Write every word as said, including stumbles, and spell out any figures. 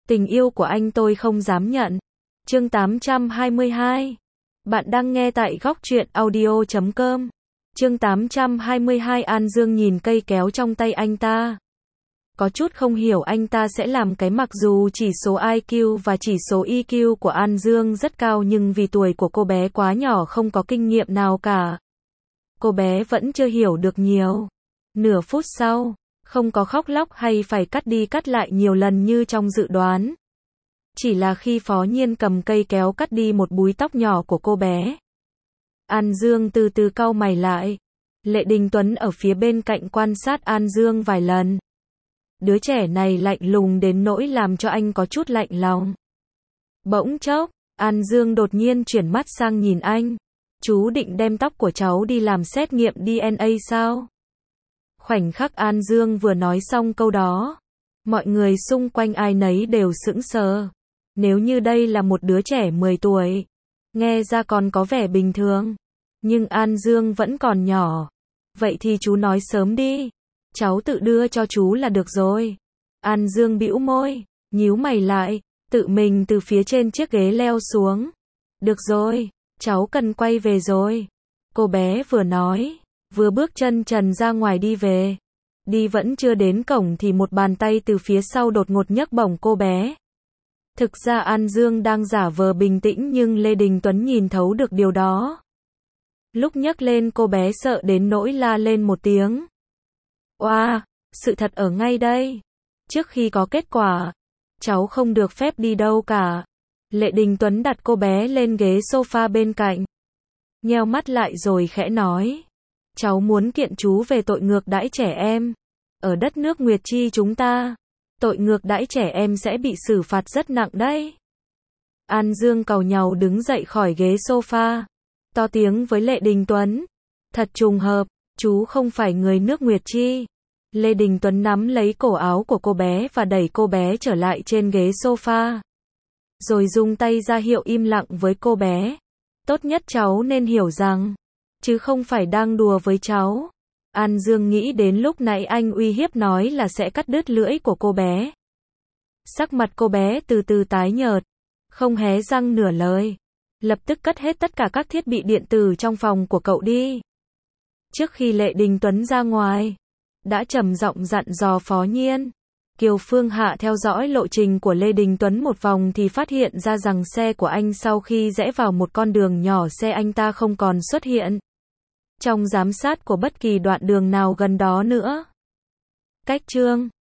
Tình yêu của anh tôi không dám nhận. Chương tám trăm hai mươi hai. Bạn đang nghe tại góc truyện audio chấm com. Chương tám trăm hai mươi hai. An Dương nhìn cây kéo trong tay anh ta. Có chút không hiểu anh ta sẽ làm cái, mặc dù chỉ số i kiu và chỉ số e kiu của An Dương rất cao, nhưng vì tuổi của cô bé quá nhỏ, không có kinh nghiệm nào cả. Cô bé vẫn chưa hiểu được nhiều. Nửa phút sau, không có khóc lóc hay phải cắt đi cắt lại nhiều lần như trong dự đoán. Chỉ là khi Phó Nhiên cầm cây kéo cắt đi một búi tóc nhỏ của cô bé, An Dương từ từ cau mày lại. Lệ Đình Tuấn ở phía bên cạnh quan sát An Dương vài lần. Đứa trẻ này lạnh lùng đến nỗi làm cho anh có chút lạnh lòng. Bỗng chốc, An Dương đột nhiên chuyển mắt sang nhìn anh. Chú định đem tóc của cháu đi làm xét nghiệm đê en a sao? Khoảnh khắc An Dương vừa nói xong câu đó, mọi người xung quanh ai nấy đều sững sờ. Nếu như đây là một đứa trẻ mười tuổi, nghe ra còn có vẻ bình thường. Nhưng An Dương vẫn còn nhỏ. Vậy thì chú nói sớm đi. Cháu tự đưa cho chú là được rồi. An Dương bĩu môi, nhíu mày lại, tự mình từ phía trên chiếc ghế leo xuống. Được rồi, cháu cần quay về rồi. Cô bé vừa nói, vừa bước chân trần ra ngoài đi về. Đi vẫn chưa đến cổng thì một bàn tay từ phía sau đột ngột nhấc bổng cô bé. Thực ra An Dương đang giả vờ bình tĩnh, nhưng Lê Đình Tuấn nhìn thấu được điều đó. Lúc nhấc lên, cô bé sợ đến nỗi la lên một tiếng. Oa, sự thật ở ngay đây. Trước khi có kết quả, cháu không được phép đi đâu cả. Lệ Đình Tuấn đặt cô bé lên ghế sofa bên cạnh. Nheo mắt lại rồi khẽ nói. Cháu muốn kiện chú về tội ngược đãi trẻ em. Ở đất nước Nguyệt Chi chúng ta, tội ngược đãi trẻ em sẽ bị xử phạt rất nặng đấy. An Dương càu nhàu đứng dậy khỏi ghế sofa, to tiếng với Lệ Đình Tuấn. Thật trùng hợp, chú không phải người nước Nguyệt Chi. Lê Đình Tuấn nắm lấy cổ áo của cô bé và đẩy cô bé trở lại trên ghế sofa. Rồi dùng tay ra hiệu im lặng với cô bé. Tốt nhất cháu nên hiểu rằng, chứ không phải đang đùa với cháu. An Dương nghĩ đến lúc nãy anh uy hiếp nói là sẽ cắt đứt lưỡi của cô bé. Sắc mặt cô bé từ từ tái nhợt, không hé răng nửa lời. Lập tức cất hết tất cả các thiết bị điện tử trong phòng của cậu đi. Trước khi Lệ Đình Tuấn ra ngoài, đã trầm giọng dặn dò Phó Nhiên. Kiều Phương Hạ theo dõi lộ trình của Lê Đình Tuấn một vòng thì phát hiện ra rằng xe của anh sau khi rẽ vào một con đường nhỏ, xe anh ta không còn xuất hiện trong giám sát của bất kỳ đoạn đường nào gần đó nữa. Cách chương